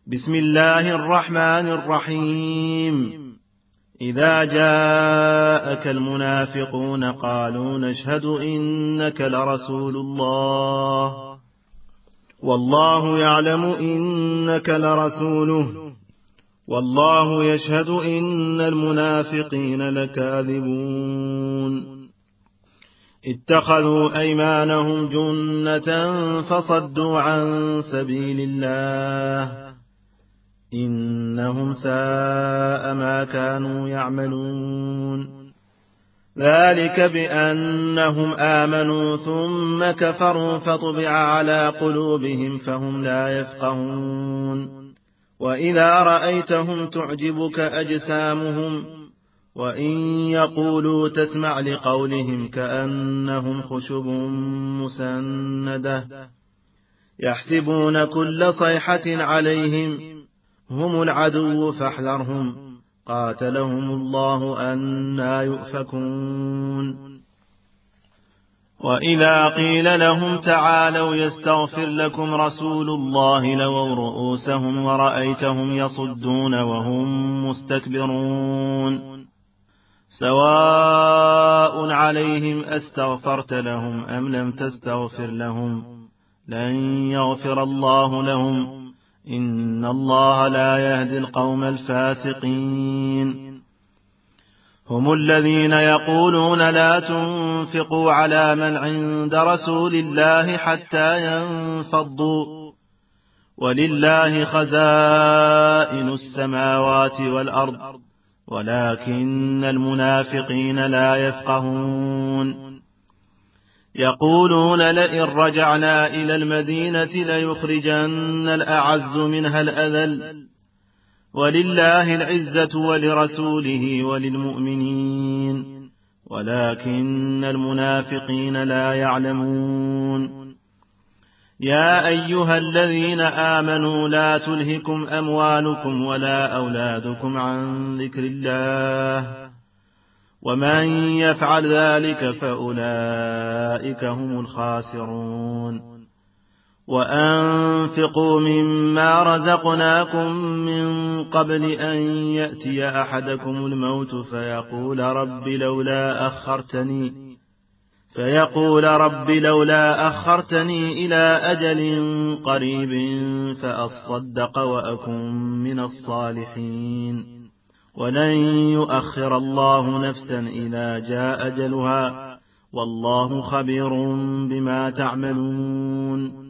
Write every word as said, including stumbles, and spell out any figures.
بسم الله الرحمن الرحيم. إذا جاءك المنافقون قالوا نشهد إنك لرسول الله والله يعلم إنك لرسوله والله يشهد إن المنافقين لكاذبون. اتخذوا أيمانهم جنة فصدوا عن سبيل الله إنهم ساء ما كانوا يعملون. ذلك بأنهم آمنوا ثم كفروا فطبع على قلوبهم فهم لا يفقهون. وإذا رأيتهم تعجبك أجسامهم وإن يقولوا تسمع لقولهم كأنهم خشب مسندة يحسبون كل صيحة عليهم هم العدو فاحذرهم قاتلهم الله أنى يؤفكون. وإذا قيل لهم تعالوا يستغفر لكم رسول الله لووا رؤوسهم ورأيتهم يصدون وهم مستكبرون. سواء عليهم أستغفرت لهم أم لم تستغفر لهم لن يغفر الله لهم إن الله لا يهدي القوم الفاسقين. هم الذين يقولون لا تنفقوا على من عند رسول الله حتى ينفضوا ولله خزائن السماوات والأرض ولكن المنافقين لا يفقهون. يقولون لئن رجعنا إلى المدينة ليخرجن الأعز منها الأذل ولله العزة ولرسوله وللمؤمنين ولكن المنافقين لا يعلمون. يا أيها الذين آمنوا لا تلهكم أموالكم ولا أولادكم عن ذكر الله ومن يفعل ذلك فأولئك هم الخاسرون. وأنفقوا مما رزقناكم من قبل أن يأتي أحدكم الموت فيقول رب لولا أخرتني فيقول رب لولا أخرتني إلى أجل قريب فأصدق وأكن من الصالحين ولن يؤخر الله نفسا إذا جاء أجلها والله خبير بما تعملون.